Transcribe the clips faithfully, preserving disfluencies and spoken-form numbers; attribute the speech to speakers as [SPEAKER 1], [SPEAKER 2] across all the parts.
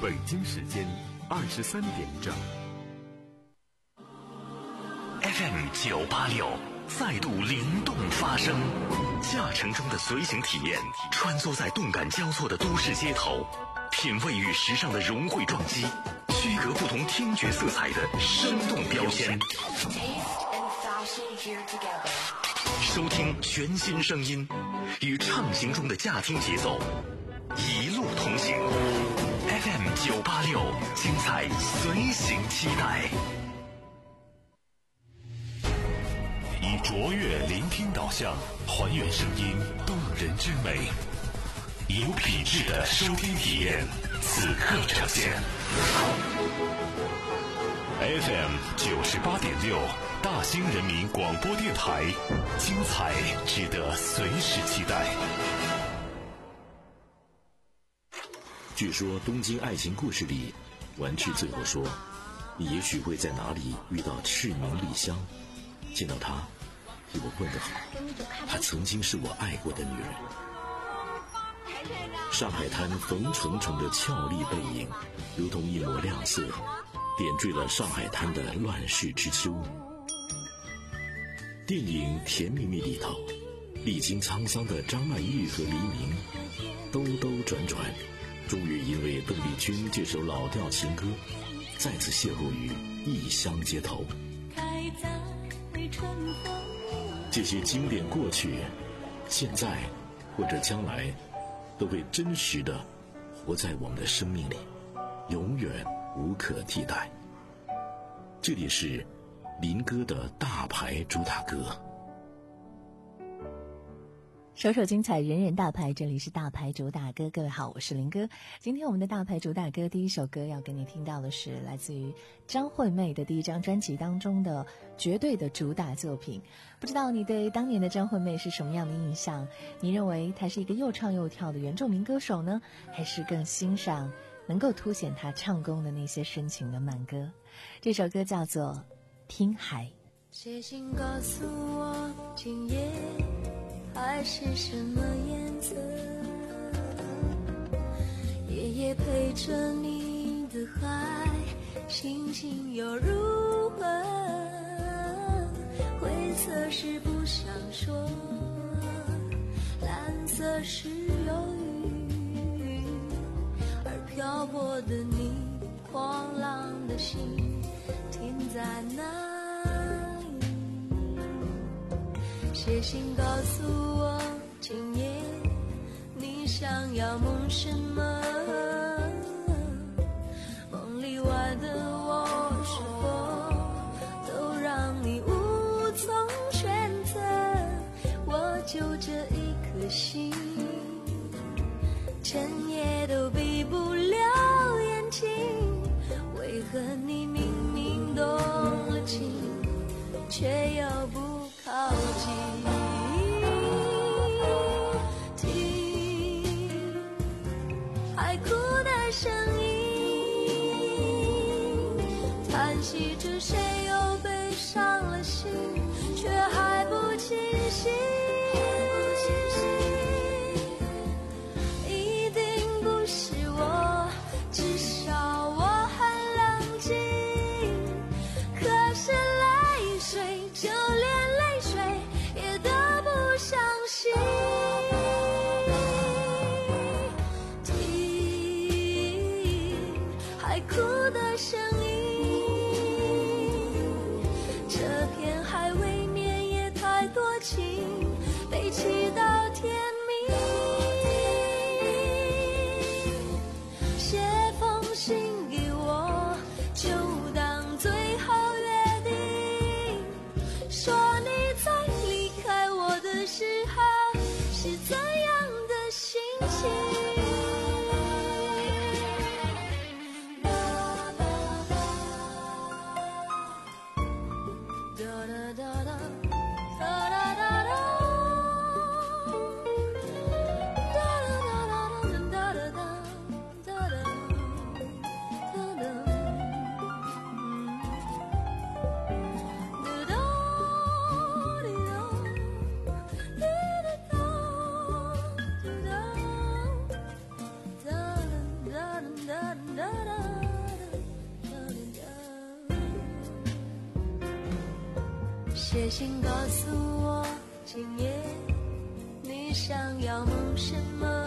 [SPEAKER 1] 北京时间二十三点整。
[SPEAKER 2] F M 九八六再度灵动发声，驾乘中的随行体验，穿梭在动感交错的都市街头，品味与时尚的融汇撞击，区隔不同听觉色彩的生动标签。收听全新声音，与畅行中的驾听节奏一路同行。F M 九八六，精彩随行期待。
[SPEAKER 3] 以卓越聆听导向，还原声音动人之美，有品质的收听体验，此刻呈现。F M 九十八点六，大兴人民广播电台，精彩值得随时期待。
[SPEAKER 4] 据说东京爱情故事里，丸治最后说，你也许会在哪里遇到赤名莉香，见到她替我问个好，她曾经是我爱过的女人。上海滩冯程程的俏丽背影，如同一抹亮色，点缀了上海滩的乱世之秋。电影《甜蜜蜜》里头，历经沧桑的张曼玉和黎明兜兜转转，终于因为邓丽君这首老调情歌，再次邂逅于异乡街头。这些经典过去，现在或者将来，都会真实的活在我们的生命里，永远无可替代。这里是林哥的大牌主打歌。
[SPEAKER 5] 首首精彩，人人大牌，这里是大牌主打歌。各位好，我是林哥。今天我们的大牌主打歌第一首歌要跟你听到的是来自于张惠妹的第一张专辑当中的绝对的主打作品。不知道你对当年的张惠妹是什么样的印象？你认为她是一个又唱又跳的原住民歌手呢，还是更欣赏能够凸显她唱功的那些深情的慢歌？这首歌叫做听海。
[SPEAKER 6] 写信告诉我今夜海是什么颜色，夜夜陪着你的海，心情又如何？灰色是不想说，蓝色是忧郁，而漂泊的你，狂浪的心停在哪？写信告诉我今夜你想要梦什么，梦里外的我是否都让你无从选择？我就这一颗心，整夜都闭不了眼睛，为何你明明动了情，却又不靠近？听海哭的声音，叹息着谁又悲伤了心，却还不清醒。一定不是我，至少我很冷静，可是泪水就连泪水也都不相信。听海哭的声音，这片海未免也太多情，悲泣到天明。写封信给我，就当最后约定，说你在离开我的时候是怎样的心情。 写信告诉我，今夜你想要梦什么？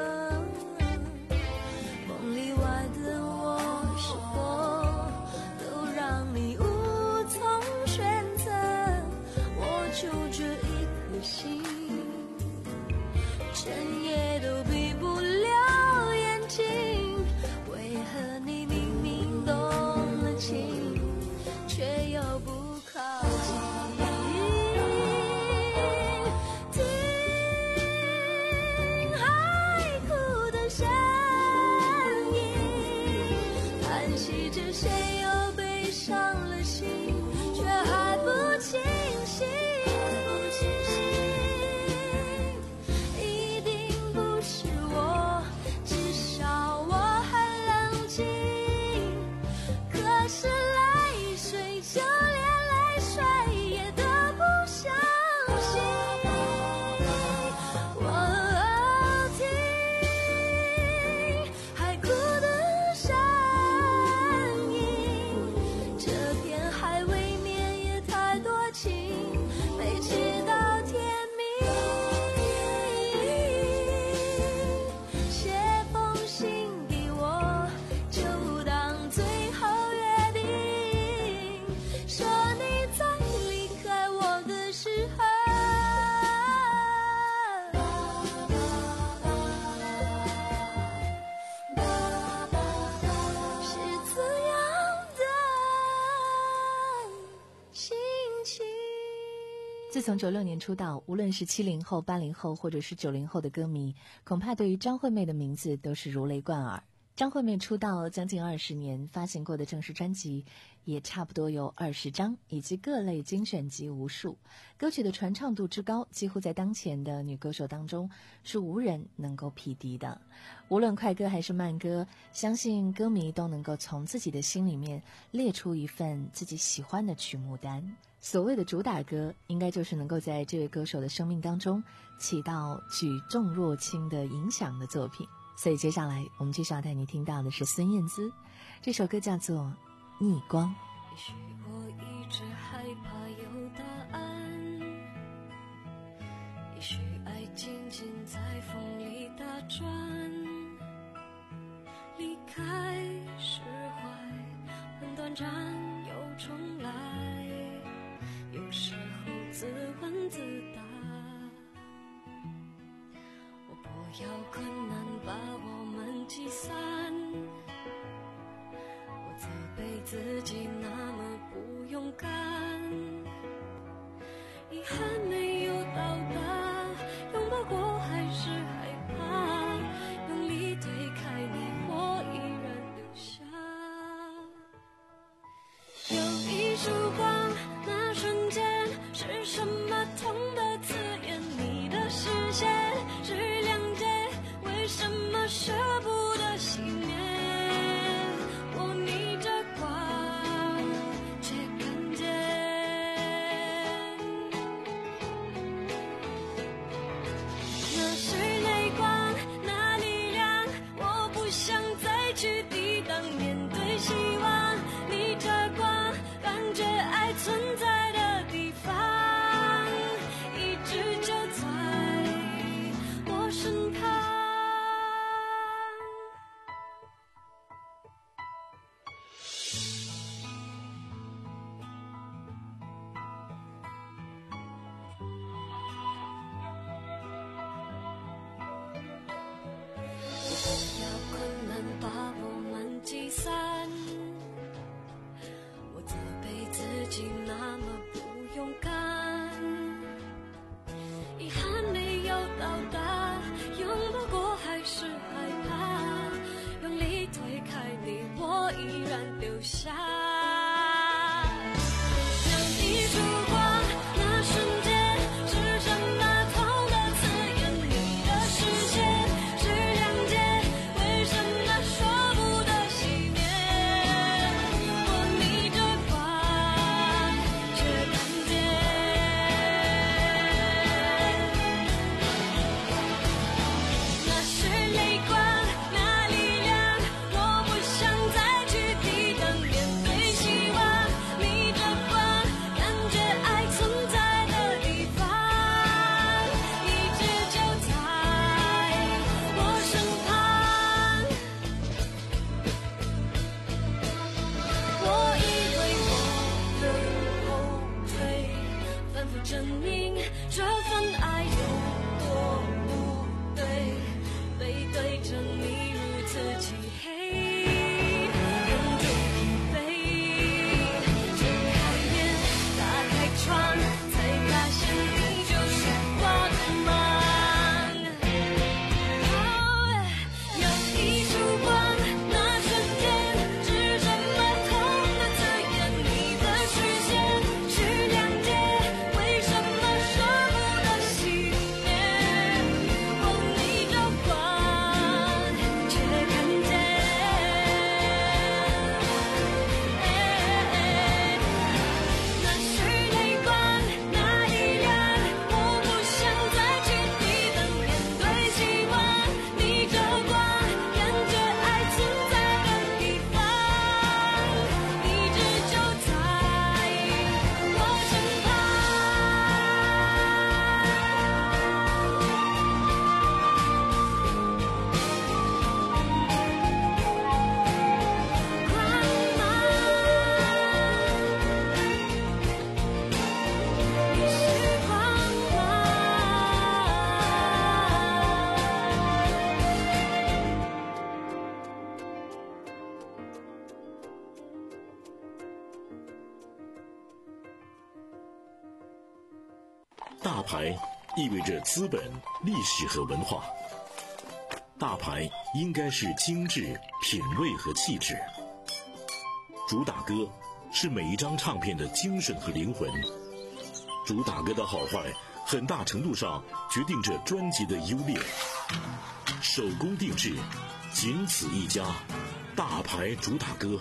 [SPEAKER 6] 梦里外的我，是否都让你无从选择？我就这一颗心，整夜都闭不了眼睛。为何你明明动了情，却又不靠近？听海哭的声音，叹息着谁又悲伤了心，却还不清醒。一定不是我，至少我很冷静。可是泪水就连泪水也都不相信。我听海哭的声音，这片海未免也太多情，没知道天明。写封信给我，就当最后约定，说你在离开我的时候，是怎样的心情。
[SPEAKER 5] 自从九六年出道，无论是七零后、八零后或者是九零后的歌迷，恐怕对于张惠妹的名字都是如雷贯耳。张惠妹出道将近二十年，发行过的正式专辑也差不多有二十张，以及各类精选集无数。歌曲的传唱度之高，几乎在当前的女歌手当中是无人能够匹敌的。无论快歌还是慢歌，相信歌迷都能够从自己的心里面列出一份自己喜欢的曲目单。所谓的主打歌，应该就是能够在这位歌手的生命当中起到举重若轻的影响的作品。所以接下来我们继续要带你听到的是孙燕姿，这首歌叫做《逆光》。
[SPEAKER 6] 也许我一直害怕有答案，也许爱静静在风里打转，离开释怀很短暂又重来，有时候自问自答，我不要困难把我们击散，我责备自己那么不勇敢，遗憾没有到达，拥抱过还是害怕，用力推开你我依然留下。有一束光，那瞬间是什么痛的刺眼，你的视线是谅解，为什么舍不得熄灭？我逆着光却看见，那是泪光，那力量，我不想再去抵挡，面对希望，逆着光，感觉爱存在的地方，一直就在我身旁。不要困难把我们击散，我责备自己那么不勇敢，遗憾没有到达，拥抱过还是害怕，用力推开你我依然留下。有一束光，那瞬间是什么痛的刺眼，你的视线是谅解，为什么说不得熄灭？我逆着光却看见，那是泪光，那力量，我不想再去抵挡，面
[SPEAKER 4] 大牌意味着资本、历史和文化。大牌应该是精致、品味和气质。主打歌是每一张唱片的精神和灵魂。主打歌的好坏，很大程度上决定着专辑的优劣。手工定制，仅此一家，大牌主打歌。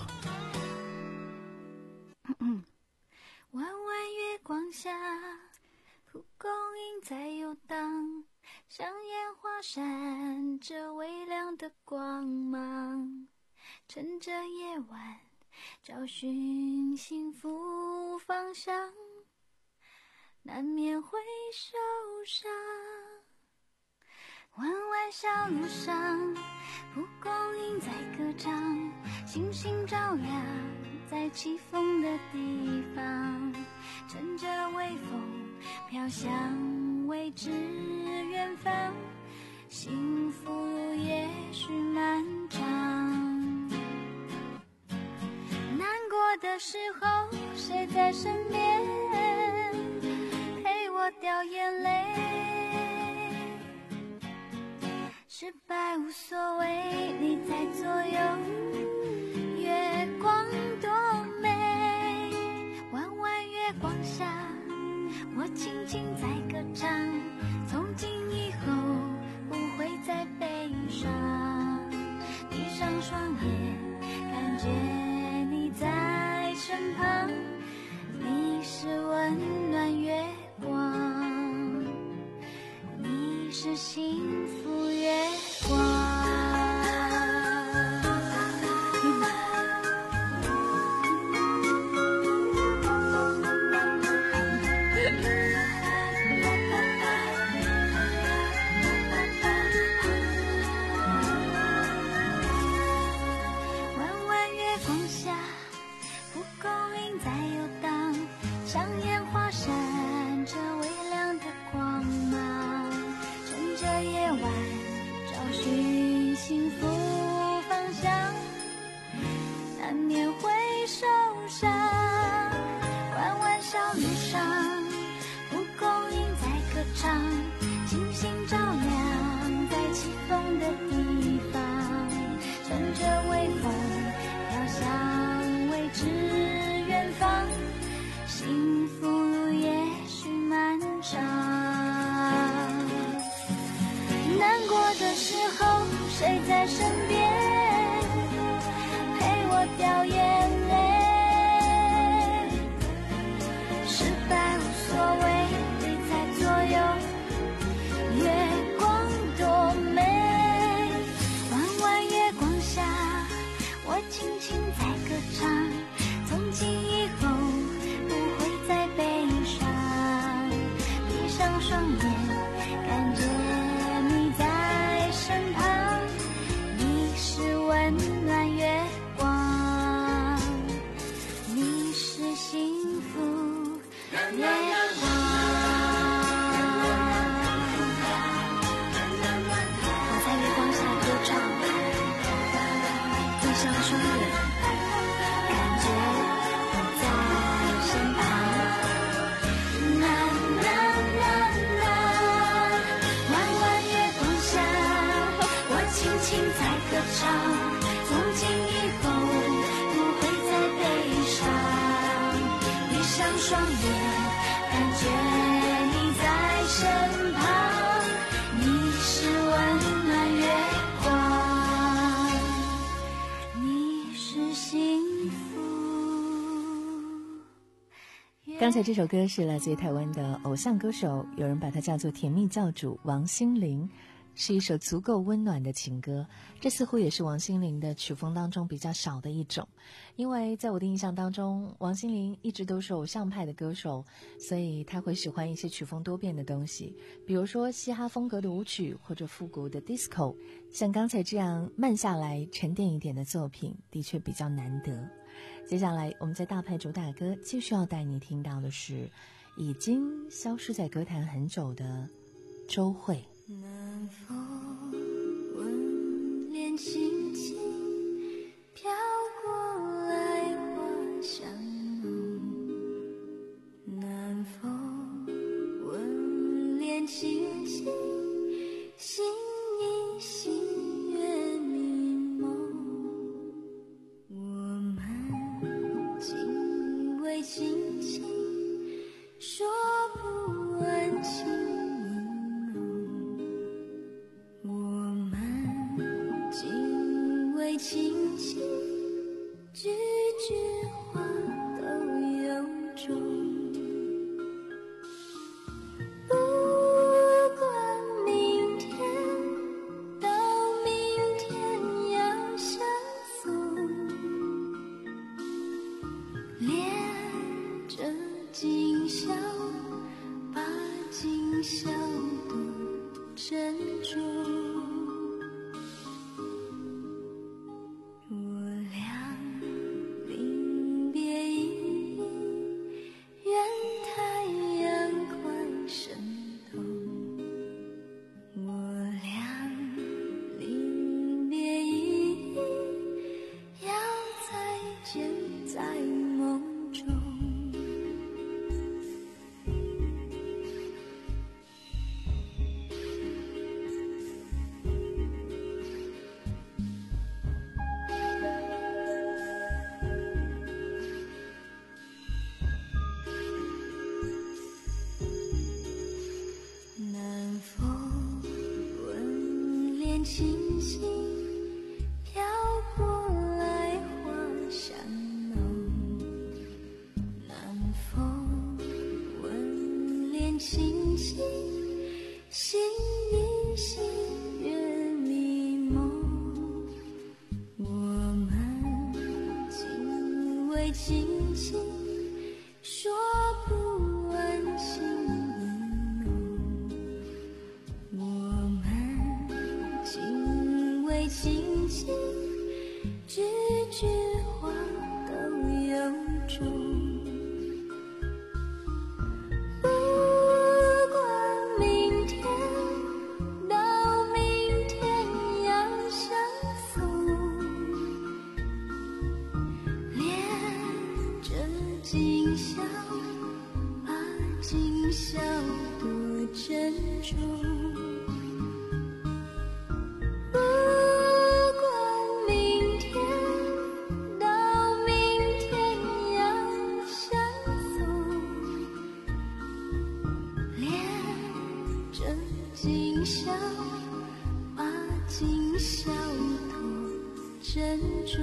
[SPEAKER 6] 弯弯月光下，蒲公英在游荡，像烟花闪着微亮的光芒，趁着夜晚找寻幸福方向，难免会受伤。弯弯小路上，蒲公英在歌唱，星星照亮在起风的地方，乘着微风飘向未知远方，幸福路也许漫长。难过的时候，谁在身边陪我掉眼泪？失败无所谓，你在左右，月光多美。弯弯月光下，我轻轻在歌唱，从今以后不会再悲伤。闭上双眼，感觉你在身旁，你是温暖月光，你是幸福月光。弯弯月光下，蒲公英在游荡，像烟花闪着微亮的光芒，趁着夜晚找寻幸福方向，难免会受伤。弯弯小路上，蒲公英在歌唱，星星照亮在起风的地方，乘着微风飘向未知远方，幸福路也许漫长。难过的时候，谁在身边陪我掉眼泪？失败无所谓，你在左右，月光多美。弯弯月光下，我轻轻在歌唱，从今以后不会再悲伤。闭上双眼，感觉你在身旁，你是温暖月光，你是幸福月光。我在月光下歌唱，闭上双眼，感觉你在身旁。啦啦啦啦，弯弯月光下，我轻轻在歌唱，从今以后不会再悲伤。闭上双眼，感觉你在身旁，你是温暖月光，你是幸福。
[SPEAKER 5] 刚才这首歌是来自于台湾的偶像歌手，有人把它叫做甜蜜教主王心凌，是一首足够温暖的情歌。这似乎也是王心凌的曲风当中比较少的一种，因为在我的印象当中，王心凌一直都是偶像派的歌手，所以她会喜欢一些曲风多变的东西，比如说嘻哈风格的舞曲或者复古的 disco。 像刚才这样慢下来沉淀一点的作品的确比较难得。接下来我们在大牌主打歌继续要带你听到的是已经消失在歌坛很久的周蕙。
[SPEAKER 6] 南风吻脸轻轻飘过来花香浓，南风吻清晰，句句话都有种。不管明天到明天要相送，恋着今宵，把今宵多珍重。清新飘过来花香浓，南风吻脸清新，心依心月迷蒙。我们紧偎亲亲，说不完情意浓。我们紧偎亲亲，句句话都有种。不管明天到明天要相送，恋着今宵，把今宵多珍重。今宵，把今宵多珍重。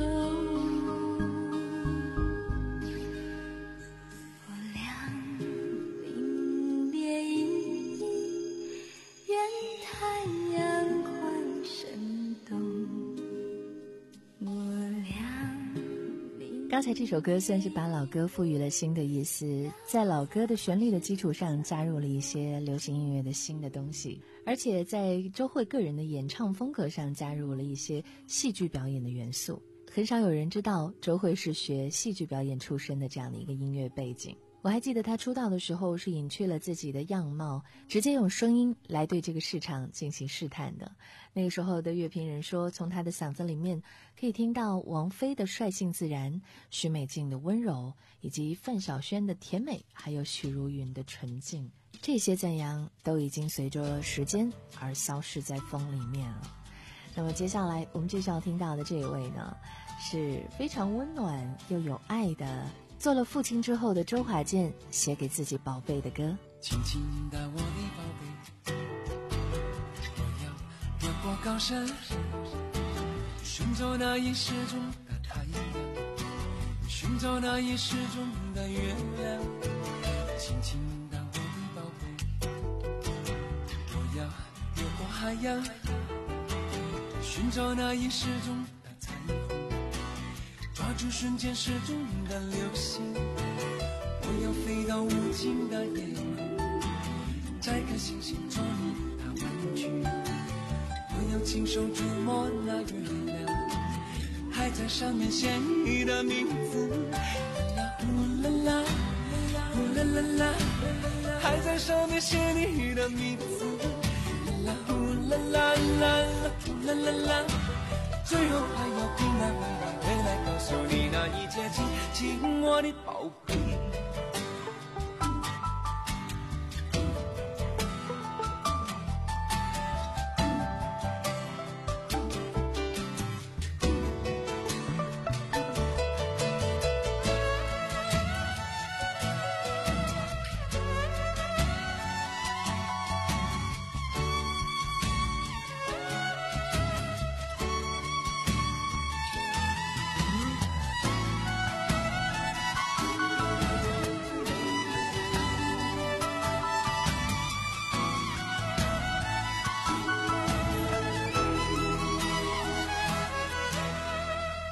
[SPEAKER 6] 我俩临别依依，愿太阳快升东。我俩临
[SPEAKER 5] 刚才这首歌算是把老歌赋予了新的意思，在老歌的旋律的基础上加入了一些流行音乐的新的东西，而且在周蕙个人的演唱风格上加入了一些戏剧表演的元素。很少有人知道周蕙是学戏剧表演出身的这样的一个音乐背景。我还记得她出道的时候是隐去了自己的样貌，直接用声音来对这个市场进行试探的。那个时候的乐评人说，从她的嗓子里面可以听到王菲的率性自然，许美静的温柔，以及范晓萱的甜美，还有许茹芸的纯净。这些赞扬都已经随着时间而消逝在风里面了。那么接下来我们继续要听到的这一位呢，是非常温暖又有爱的，做了父亲之后的周华健写给自己宝贝的歌。
[SPEAKER 7] 轻轻的我的宝贝，我要越过高山，寻找那已失踪的太阳，寻找那已失踪的月亮。轻轻的我的宝贝，我要越过海洋，寻找那已失踪的彩虹，抓住瞬间失踪的流星。我要飞到无尽的夜空，摘颗星星做你的玩具。我要亲手触摸那月亮，还在上面写你的名字。呼啦啦，呼啦啦啦，还在上面写你的名字。呼啦啦啦，呼啦啦啦，最后还要平安回来，回来告诉你那一切，亲亲我的宝贝。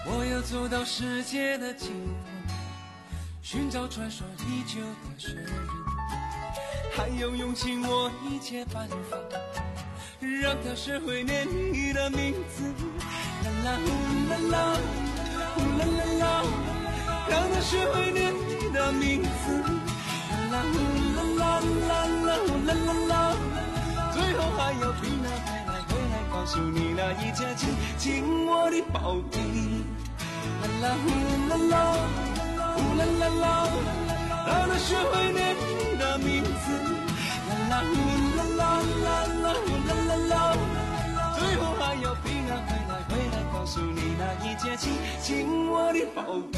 [SPEAKER 7] 我要走到世界的尽头，寻找传说已久的神人，还要用尽我一切办法，让他学会念你的名字。啦啦呼啦啦，呼啦啦啦，让他学会念你的名字。啦啦呼啦啦啦啦，呼啦啦啦，最后还要逼他回来回来，告诉你那一切，亲亲我的宝贝。啦啦呼啦啦，呼啦啦啦，让他学会念你的名字。啦啦呼啦啦啦啦，呼啦啦啦，最后还要逼他回来回来，告诉你那一切，亲亲我的宝贝。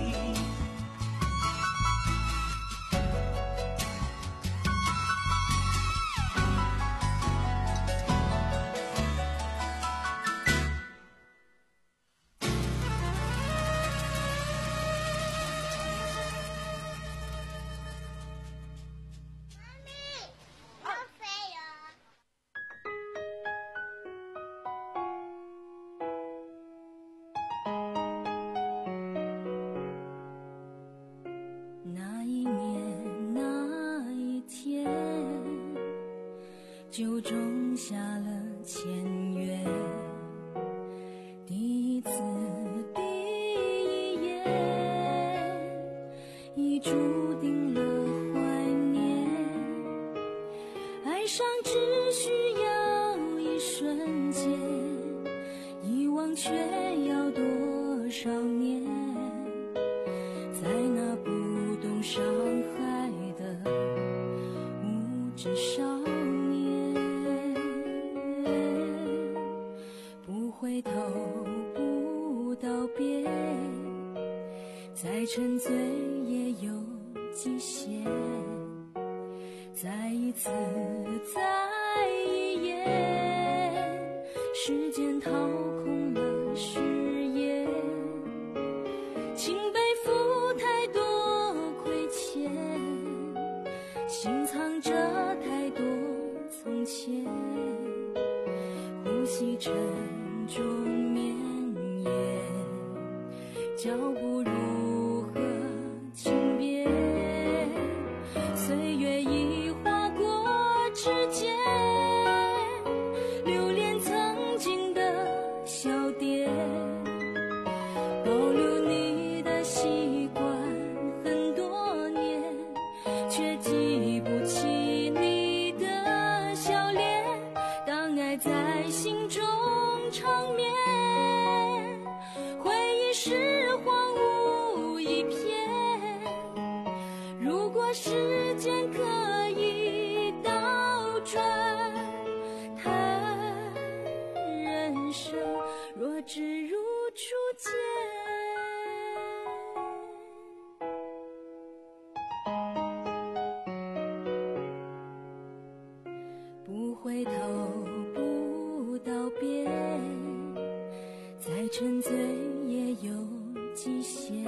[SPEAKER 6] 就种下了签约，第一次第一眼已注定了怀念，爱上只需要一瞬间，遗忘却要多少年，在那不懂伤害的无知少回头不道别，再沉醉也有极限，再一次再一眼，时间掏空了誓言，请背负太多亏欠，心藏着太多从前，呼吸沉重绵延，脚步如何轻便，岁月已划过指尖，留恋曾经的笑点，保留你的习惯很多年，却记不起你的笑脸，当爱在心中长眠，回忆是荒芜一片，如果时间可以倒转，谈人生若只如初见，不回头不道别，再沉醉也有极限，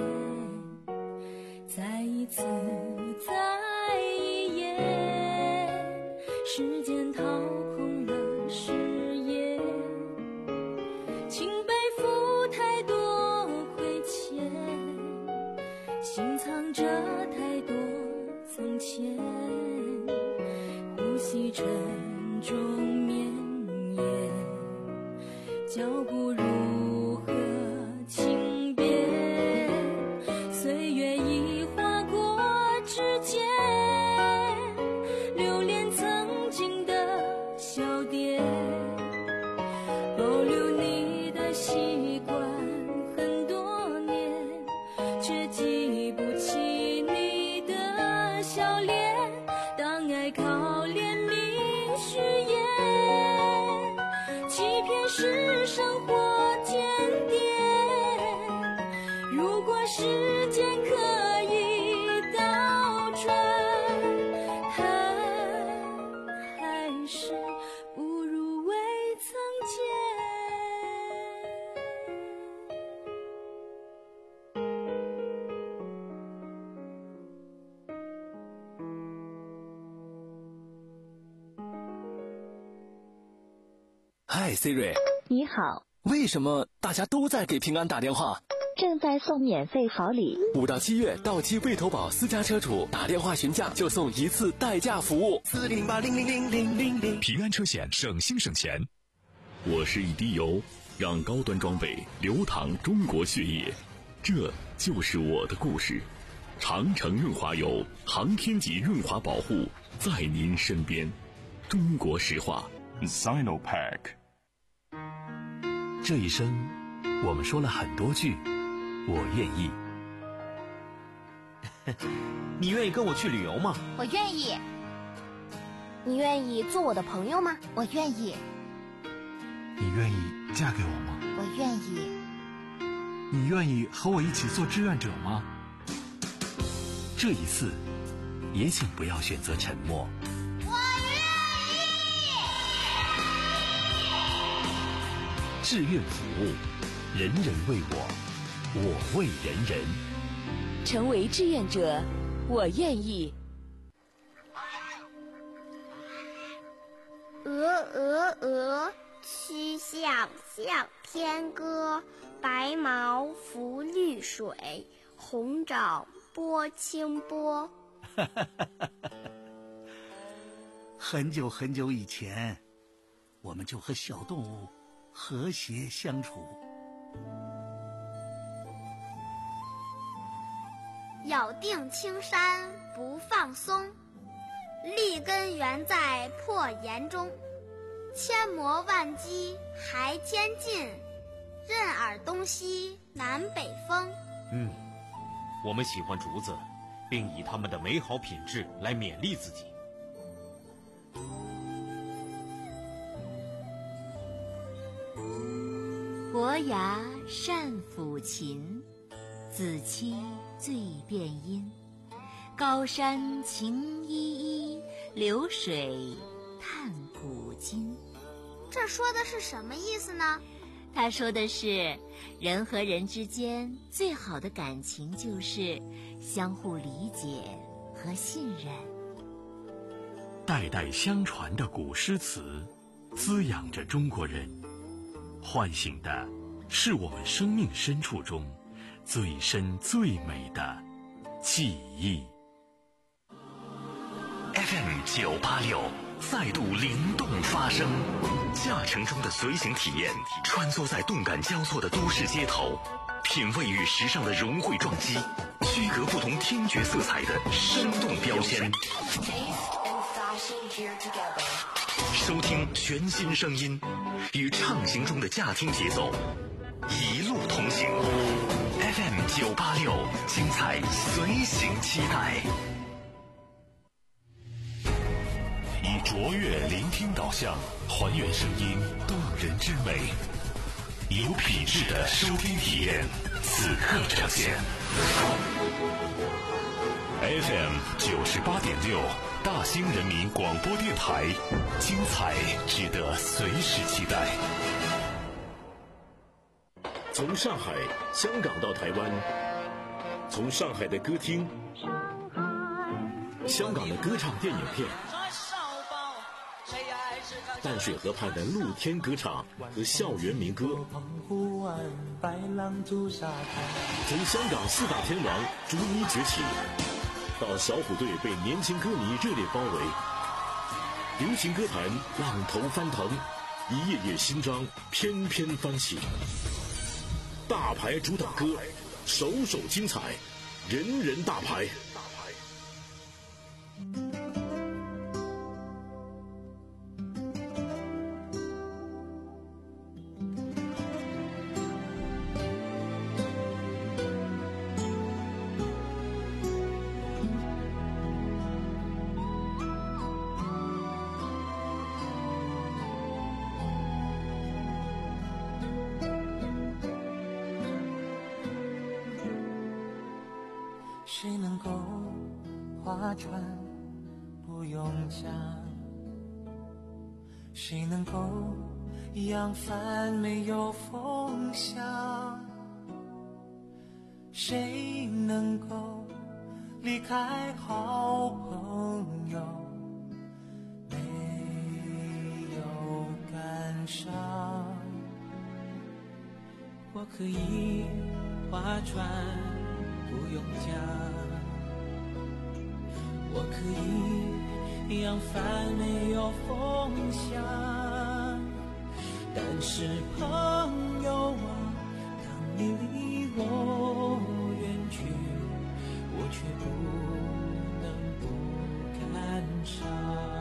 [SPEAKER 6] 再一次再一眼，时间掏空了誓言，请背负太多亏欠，心藏着太多从前，呼吸沉重绵延，脚步如何轻便，岁月已划过指尖，留恋曾经的笑点，保留你的习惯很多年，却记不起你的笑脸，当爱靠怜悯虚言，欺骗是生活甜点，如果时间可以倒转，谈还是不如未曾见。
[SPEAKER 3] 嗨 Siri，
[SPEAKER 5] 你好，
[SPEAKER 8] 为什么大家都在给平安打电话？
[SPEAKER 9] 正在送免费好礼，
[SPEAKER 8] 五到七月到期未投保私家车主打电话询价就送一次代驾服务。
[SPEAKER 10] 四零八零零零零零零，
[SPEAKER 3] 平安车险省心省钱。
[SPEAKER 4] 我是一滴油，让高端装备流淌中国血液，这就是我的故事。长城润滑油，航天级润滑保护，在您身边。中国石化
[SPEAKER 3] Sinopack。
[SPEAKER 11] 这一生我们说了很多句我愿意。
[SPEAKER 12] 你愿意跟我去旅游吗？
[SPEAKER 13] 我愿意。你愿意做我的朋友吗？我愿意。
[SPEAKER 14] 你愿意嫁给我吗？
[SPEAKER 13] 我愿意。
[SPEAKER 14] 你愿意和我一起做志愿者吗？
[SPEAKER 11] 这一次也请不要选择沉默。
[SPEAKER 13] 我愿
[SPEAKER 11] 意。志愿服务，人人为我，我为人人。
[SPEAKER 15] 成为志愿者，我愿意。
[SPEAKER 16] 鹅鹅鹅，曲项向天歌。白毛浮绿水，红掌拨清波。
[SPEAKER 17] 很久很久以前，我们就和小动物和谐相处。
[SPEAKER 16] 咬定青山不放松，立根原在破岩中。千磨万击还坚劲，任尔东西南北风。
[SPEAKER 12] 嗯，我们喜欢竹子，并以它们的美好品质来勉励自己。
[SPEAKER 18] 伯牙善抚琴，子期最辨音。高山晴依依，流水叹古今。
[SPEAKER 16] 这说的是什么意思呢？
[SPEAKER 18] 他说的是，人和人之间最好的感情就是相互理解和信任。
[SPEAKER 11] 代代相传的古诗词，滋养着中国人，唤醒的是我们生命深处中最深最美的记忆。
[SPEAKER 2] F M 九八六再度灵动发声，驾乘中的随行体验，穿梭在动感交错的都市街头，品味与时尚的融汇撞击，区隔不同听觉色彩的生动标签。收听全新声音，与畅行中的驾听节奏，一路同行。F M 九八六，精彩随行期待。
[SPEAKER 3] 以卓越聆听导向，还原声音动人之美，有品质的收听体验，此刻呈现。F M 九十八点六，大兴人民广播电台，精彩值得随时期待。
[SPEAKER 4] 从上海、香港到台湾，从上海的歌厅、香港的歌唱电影片。 淡水河畔的露天歌唱和校园民歌，从香港四大天王逐一崛起，到小虎队被年轻歌迷热烈包围，流行歌坛浪头翻腾，一页页新章翩翩翻起。大牌主打歌，首首精彩，人人大牌。
[SPEAKER 7] 谁能够划船不用桨？谁能够扬帆没有风向？谁能够离开好朋友没有感伤？ 我可以划船不用桨，我可以扬帆没有风向，但是朋友啊，当你离我远去，我却不能不感伤。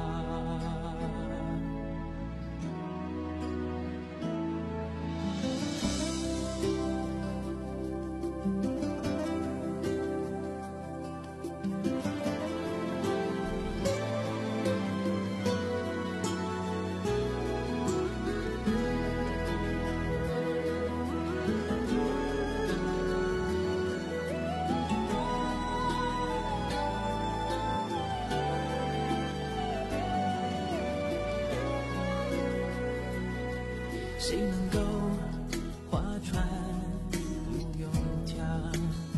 [SPEAKER 7] 谁能够划船不用桨？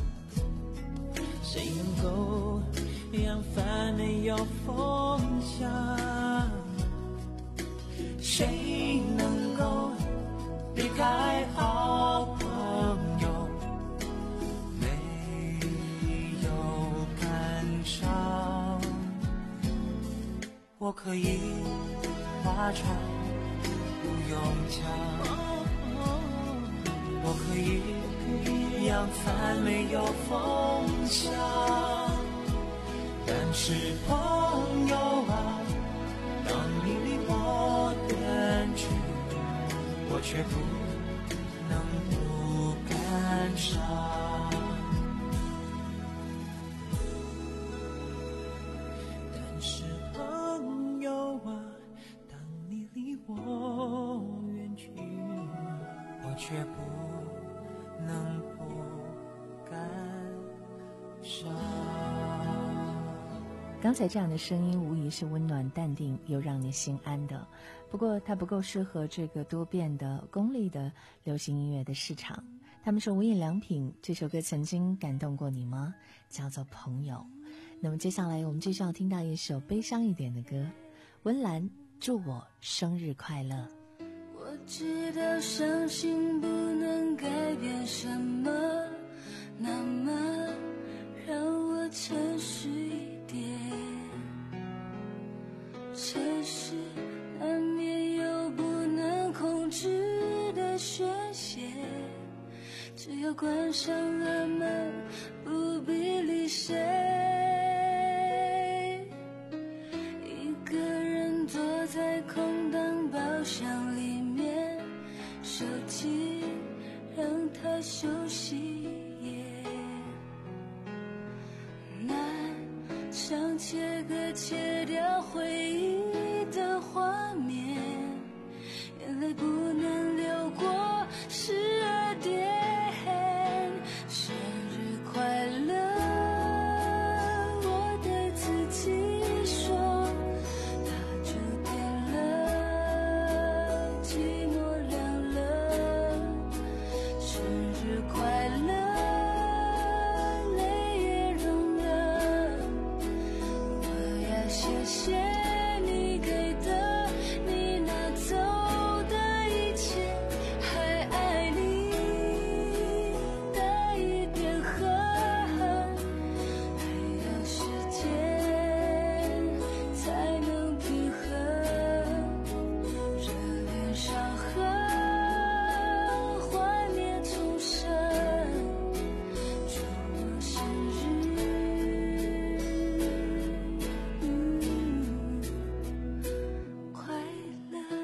[SPEAKER 7] 谁能够扬帆没有风向？谁能够离开好朋友没有感伤？我可以划船不用桨，我可以扬帆没有风向，但是朋友啊，当你离我远去，我却不能不感伤。但是朋友啊，当你离我远去，我却不能不感伤。
[SPEAKER 5] 刚才这样的声音无疑是温暖淡定又让你心安的，不过它不够适合这个多变的功利的流行音乐的市场。他们说无印良品这首歌曾经感动过你吗？叫做朋友。那么接下来我们继续要听到一首悲伤一点的歌，温岚祝我生日快乐。
[SPEAKER 6] 我知道伤心不能改变什么，那么让我诚实一点。城市难免有不能控制的宣泄，只要关上了门，不必理谁。一个人坐在空荡包厢里面，手机让它休息也难，想切割切掉回忆的画面，眼泪不能流过十二点。生日快乐，我对自己说，它注定了寂寞凉了。生日快乐，泪也融了。我要谢谢你给的，你拿走的一切，还爱你的一点恨，还有时间才能平衡热恋伤痕，幻灭重生。祝我生日快乐。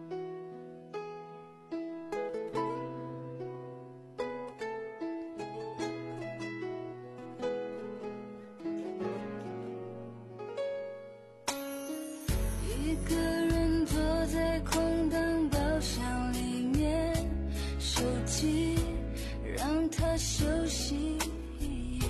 [SPEAKER 6] 一个人坐在空荡包厢里面，手机让它休息也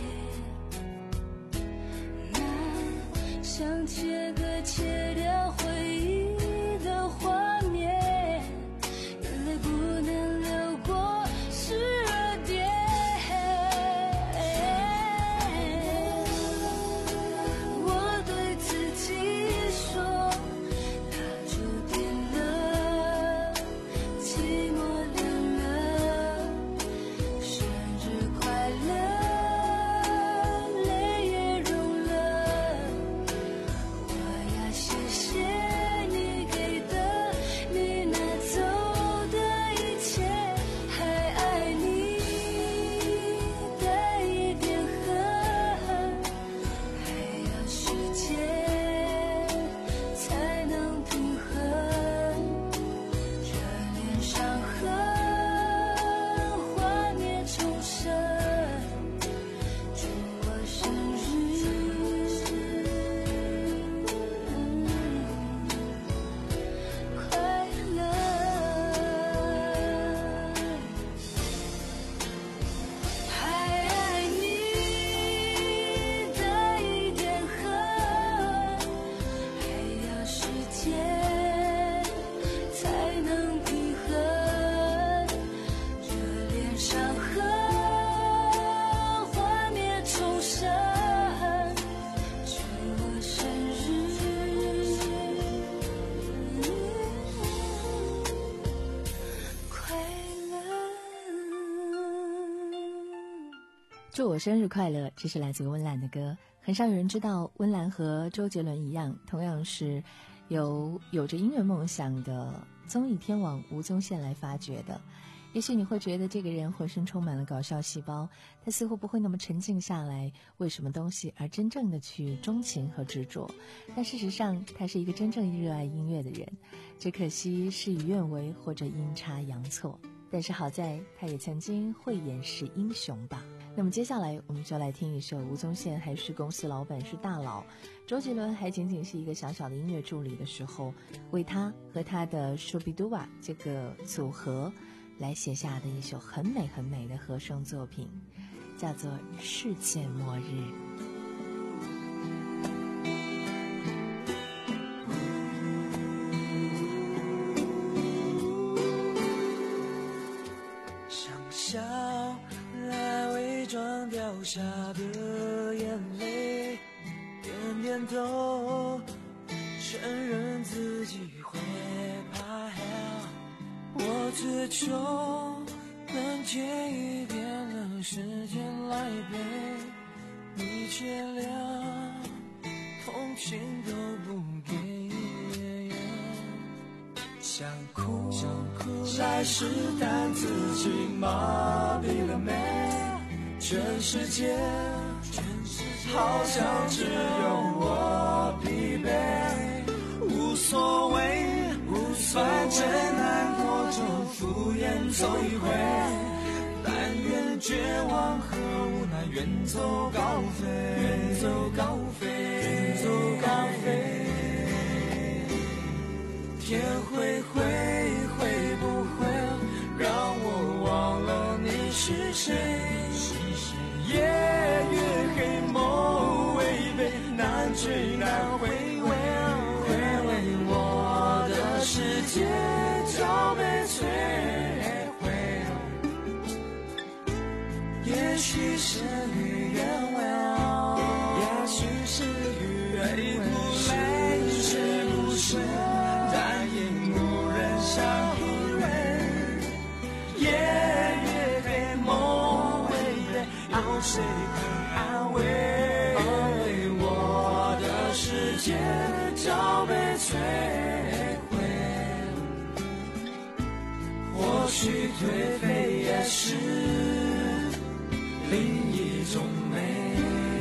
[SPEAKER 6] 难，想切割切掉回忆的画面，眼泪不能流过十二点。我对自己说，它注定了寂寞凉了。 山河幻灭重生，祝我生日快乐。
[SPEAKER 5] 祝我生日快乐，这是来自温岚的歌。很少有人知道，温岚和周杰伦一样，同样是由有着音乐梦想的综艺天王吴宗宪来发掘的。也许你会觉得这个人浑身充满了搞笑细胞，他似乎不会那么沉静下来为什么东西而真正的去钟情和执着，但事实上他是一个真正热爱音乐的人，只可惜事与愿违或者阴差阳错。但是好在他也曾经慧眼识英雄吧。那么接下来我们就来听一首吴宗宪还是公司老板是大佬，周杰伦还仅仅是一个小小的音乐助理的时候，为他和他的 Shubiduwa 这个组合来写下的一首很美很美的和声作品，叫做《世界末日》。
[SPEAKER 7] 笑来伪装掉下的眼泪，点点头，承认自己会怕。我只求能借一点的时间来陪你，却连同情都不给。想哭想哭来试探自己麻痹了没，全世界好像只有我疲惫，无所谓反正难过就敷衍走一回，但愿绝望和无奈远走高飞，远走高飞，远走高飞。天会灰会不会让我忘了你是谁？夜越黑梦微悲，难追难回味，回味我的世界早被摧毁。也许是与愿违，也许是与愿违，是不是但因无人相依偎，夜越黑梦微悲，有谁肯安慰？我的世界早被摧毁，或许颓废也是另一种美。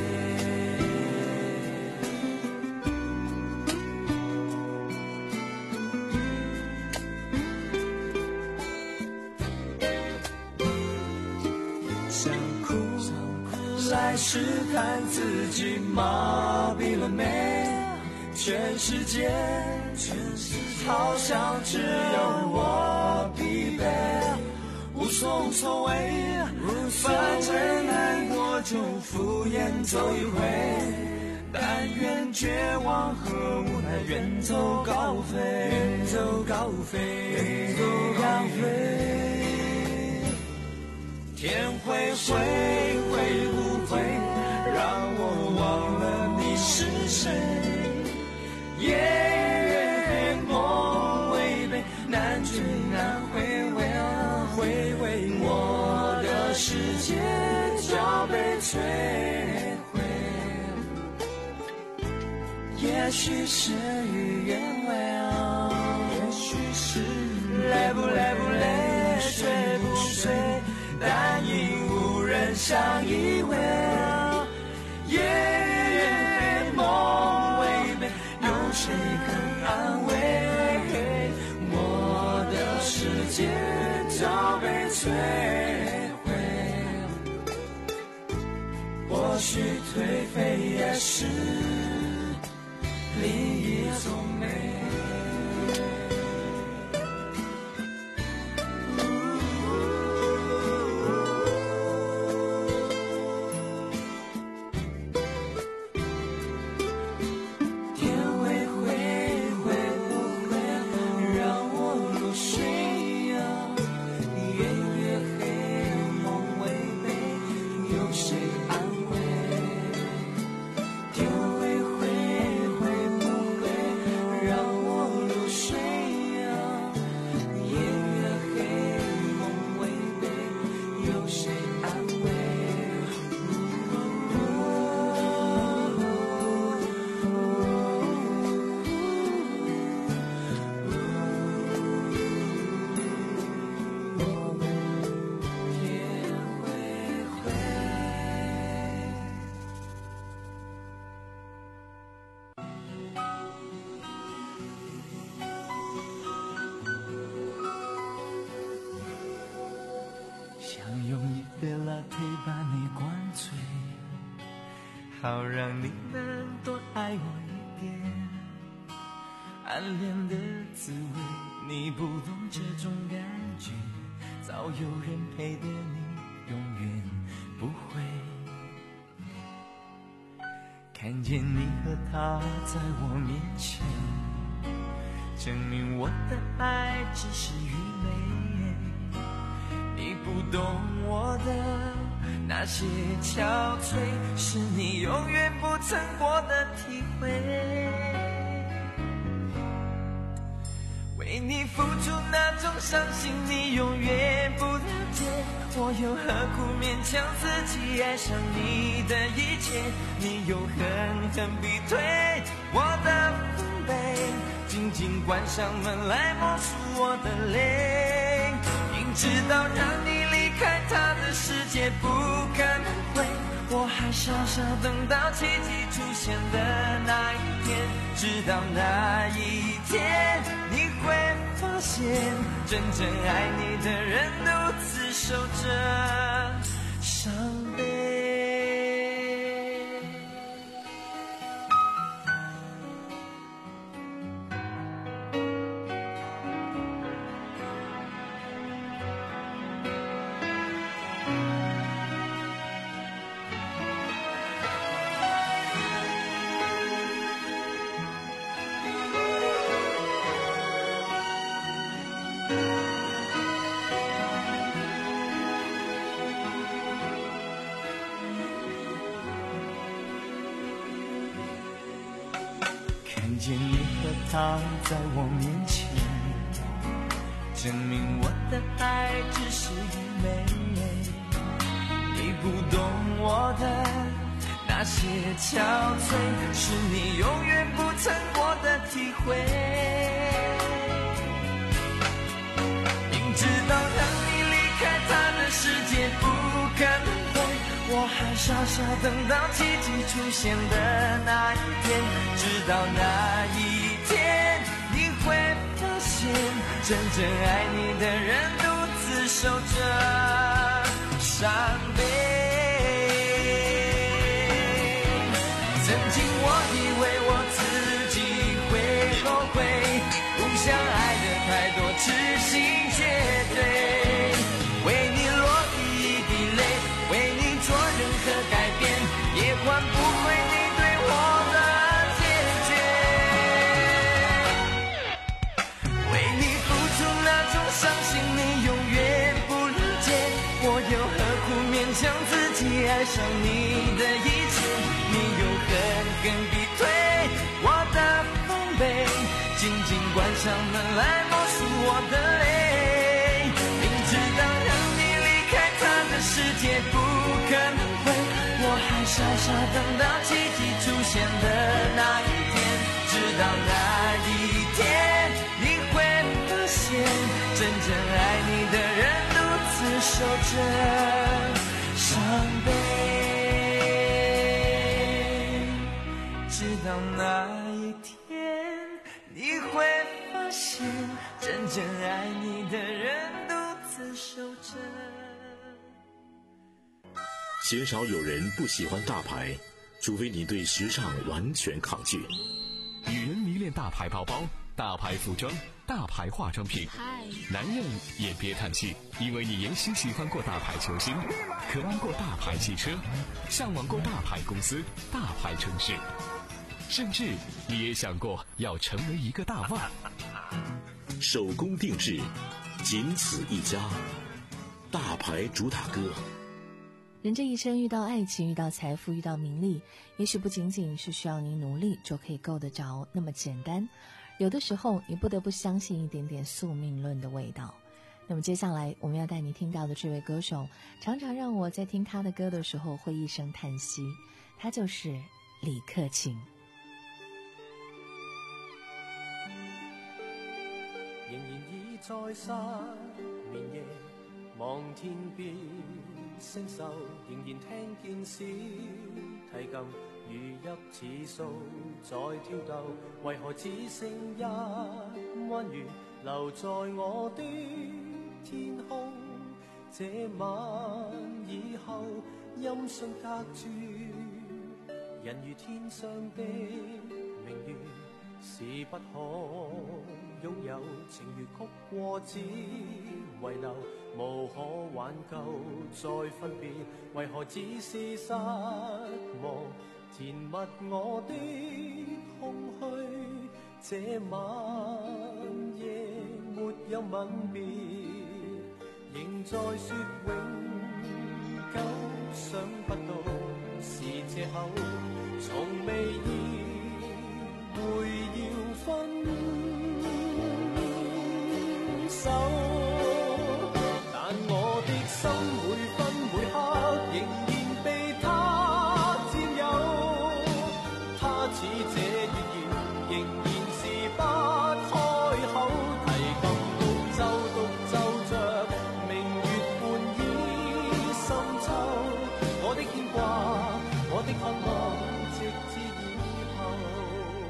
[SPEAKER 7] 来试探自己麻痹了没，全世界好像只有我疲惫，无所作为，反正难过就敷衍走一回，但愿绝望和无奈远走高飞，远走高飞，远走高飞。天会灰会不会让我忘了你是谁？夜越梦微悲，难追难回味，回味我的世界早被摧毁。也许是与愿违，也许是累不累不累，睡不睡，但因无人相依偎，夜越梦微悲，有谁肯安慰？我的世界早被摧毁，或许颓废也是另一种美。 有谁安慰？天会灰，会不会让我入睡啊？夜越黑，梦违背，有谁安慰？想用一杯 latte 把你灌醉，好让你能多爱我一点。暗恋的滋味，你不懂这种感觉，早有人陪的你永远不会。看见你和他在我面前，证明我的爱只是愚昧。你不懂我的那些憔悴，是你永远不曾过的体会。为你付出那种伤心，你永远不了解。我又何苦勉强自己爱上你的一切？你又狠狠逼退我的防备，紧紧关上门来默数我的泪。明知道让你离开他的世界不可能会，我还傻傻等到奇迹出现的那一天。直到那一天，你会发现真正爱你的人独自守着伤悲。看见你和他在我面前，证明我的爱只是愚昧。你不懂我的那些憔悴，是你永远不曾过的体会。明知道让你离开他的世界不可能会，我还傻傻等到奇迹出现的那一天。直到那一天，你会发现真正爱你的人独自守着伤悲。曾经我以为我自己会后悔，不想爱的太多，痴心绝对。为你落第一滴泪，为你做任何改变，也换不回你对我的坚决。为你付出那种伤心，你永远不了解。我又何苦勉强自己爱上你的一切？你又狠狠逼退我的防备，紧紧关上门来默数我的泪。明知道让你离开他的世界不可能会，我还傻傻等到奇迹出现的那一天。直到那一天，你会发现真正爱你的人独自守着伤悲。直到那一天，你会发现真正爱你的人独自守着。
[SPEAKER 4] 鲜少有人不喜欢大牌，除非你对时尚完全抗拒。
[SPEAKER 3] 女人迷恋大牌包包、大牌服装、大牌化妆品，男人也别叹气，因为你也许喜欢过大牌球星，渴望过大牌汽车，向往过大牌公司、大牌城市，甚至你也想过要成为一个大腕。
[SPEAKER 4] 手工定制，仅此一家，大牌主打歌。
[SPEAKER 5] 人这一生遇到爱情，遇到财富，遇到名利，也许不仅仅是需要你努力就可以够得着那么简单，有的时候你不得不相信一点点宿命论的味道。那么接下来我们要带你听到的这位歌手，常常让我在听他的歌的时候会一声叹息，他就是李克勤。
[SPEAKER 19] 仍然倚在失眠夜，望天边星宿，仍然聽見小提琴如泣似訴在跳逗，為何只剩一彎月留在我的天空？這晚以後音訊隔絕，人如天上的明月，是不可擁有，情如曲過只遺留，無可挽救再分別，為何只是失望填密我的空虛？這晚夜沒有吻別，仍在說永久，想不到是借口，從未意會要分手，但我的心每分每刻仍然被他佔有，他似這月兒仍然是不開口，提琴獨奏獨奏着明月半倚深秋，我的牽掛我的渴望直至以後。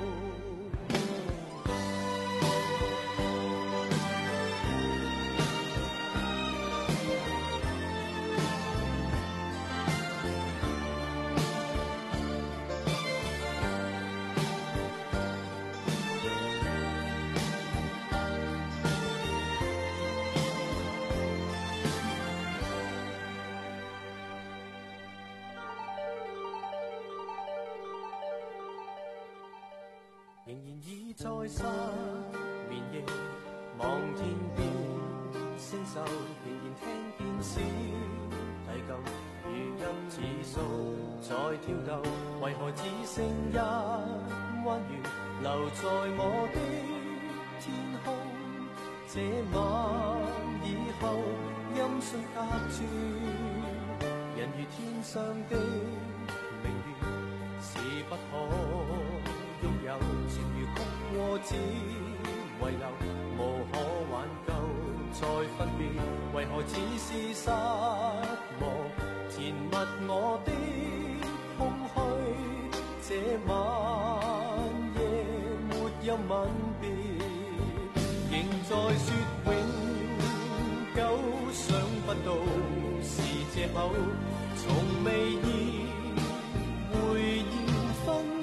[SPEAKER 19] 仍然倚在失眠夜，望天邊星宿，仍然聽見小提琴如泣似訴在跳逗，為何只剩一彎月留在我的天空？這晚以後音訊隔絕，人如天上的明月，是不可擁有，情如曲過只遺留，無可挽救再分別，為何只是失望填密我的空虛？這晚夜沒有吻別，仍在說永久，想不到是借口，從未意會要分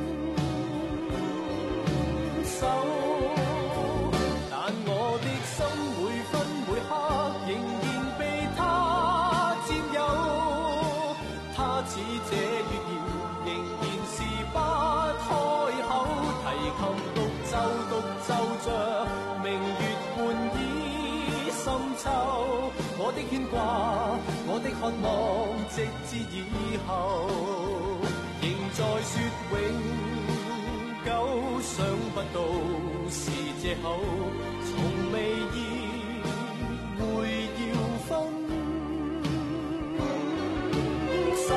[SPEAKER 19] 手，但我的心每分每刻仍然被他佔有，他似這月兒仍然是不開口，提琴獨奏獨奏着明月半倚深秋，我的牽掛我的渴望直至以後，仍在說永久，想不到是借口，從未意會要分手，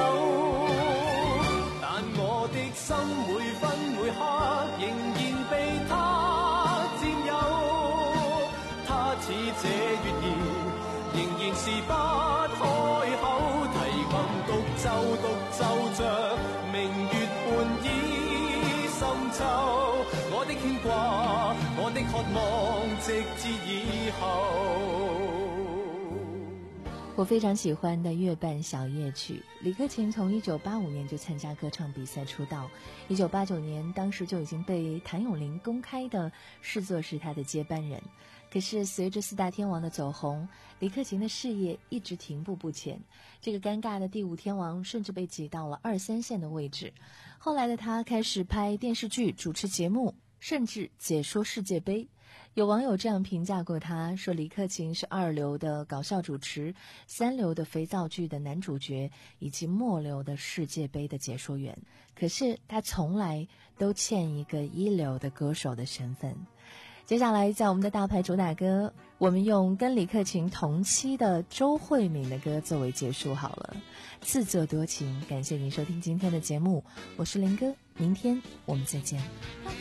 [SPEAKER 19] 但我的心每分每刻仍然被他佔有，他似這月兒仍然是不開口，提琴獨奏獨奏着明月半倚深秋，我的牽掛我的渴望直至以後。
[SPEAKER 5] 我非常喜欢的《月半小夜曲》。李克勤从一九八五年就参加歌唱比赛出道，一九八九年当时就已经被谭咏麟公开的视作是他的接班人。可是随着四大天王的走红，李克勤的事业一直停步不前，这个尴尬的第五天王甚至被挤到了二三线的位置。后来的他开始拍电视剧、主持节目，甚至解说世界杯。 有网友这样评价过他，说李克勤是二流的搞笑主持，三流的肥皂剧的男主角，以及末流的世界杯的解说员。可是他从来都欠一个一流的歌手的身份。接下来在我们的大牌主打歌，我们用跟李克勤同期的周慧敏的歌作为结束好了。自作多情，感谢您收听今天的节目，我是林哥，明天我们再见。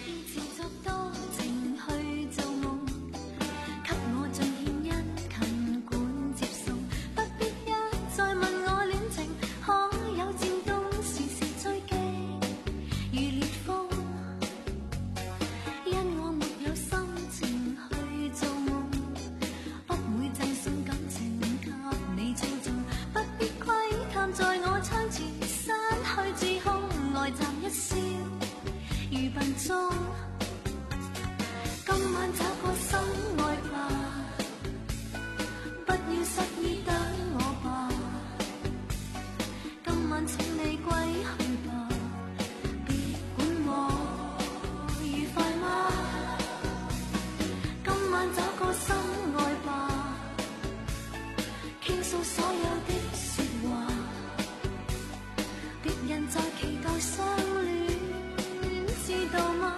[SPEAKER 6] 今晚找個心愛吧，不要失意等我吧。今晚請你歸去吧，別管我愉快嗎？今晚找個心愛吧，傾訴所有的說話，別人在期待相戀，知道嗎？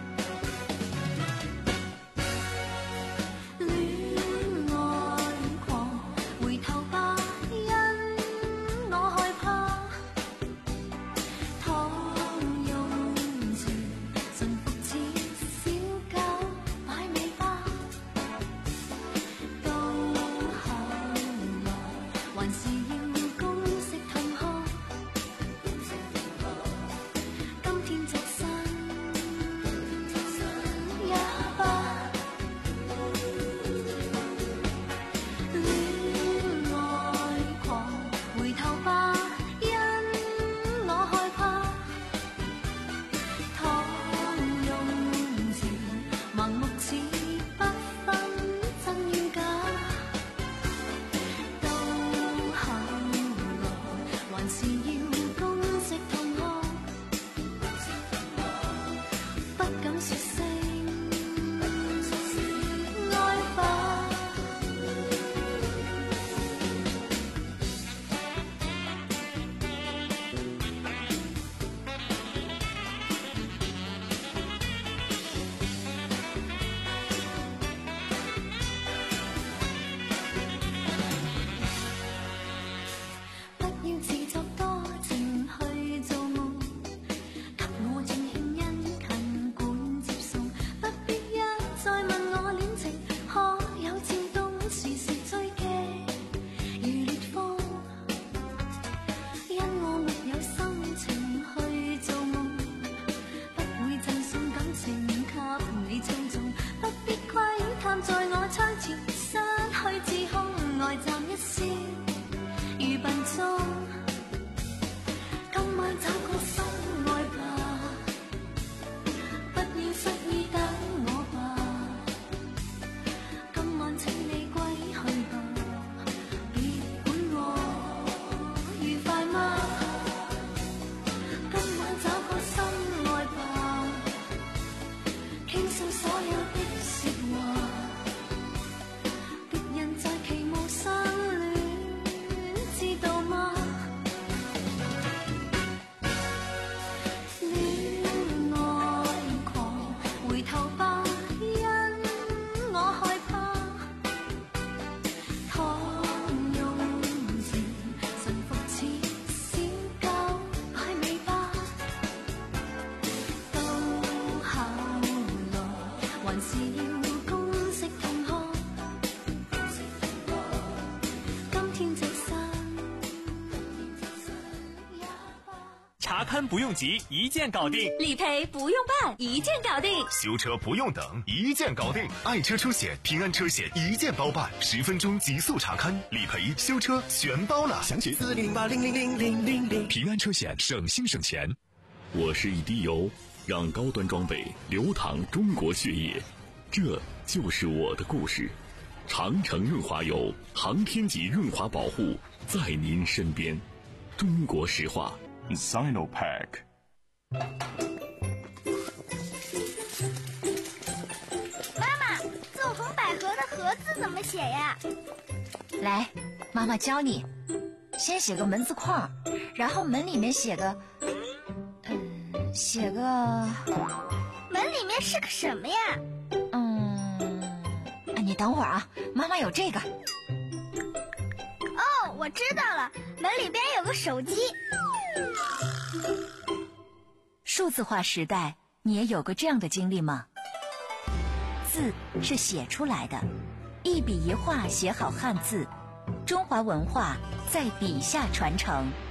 [SPEAKER 20] 查勘不用急，一键搞定；
[SPEAKER 15] 理赔不用办，一键搞定；
[SPEAKER 1] 修车不用等，一键搞定。爱车车险、平安车险一键包办，十分钟极速查勘、理赔、修车全包了。详情
[SPEAKER 10] 四零八零零零零零零。
[SPEAKER 1] 平安车险，省心省钱。
[SPEAKER 4] 我是一滴油，让高端装备流淌中国血液，这就是我的故事。长城润滑油，航天级润滑保护，在您身边。中国石化。
[SPEAKER 21] Sinopack。
[SPEAKER 16] 妈妈， 字怎么写呀？
[SPEAKER 9] 来，妈妈教你。先写个门字框，然后门里面写个，嗯，写个。
[SPEAKER 16] 门里面是个什么呀？
[SPEAKER 9] 嗯，你等会儿啊，妈妈有这个。
[SPEAKER 16] 哦，我知道了，门里边有个手机。
[SPEAKER 9] 数字化时代，你也有过这样的经历吗？字是写出来的，一笔一画写好汉字，中华文化在笔下传承。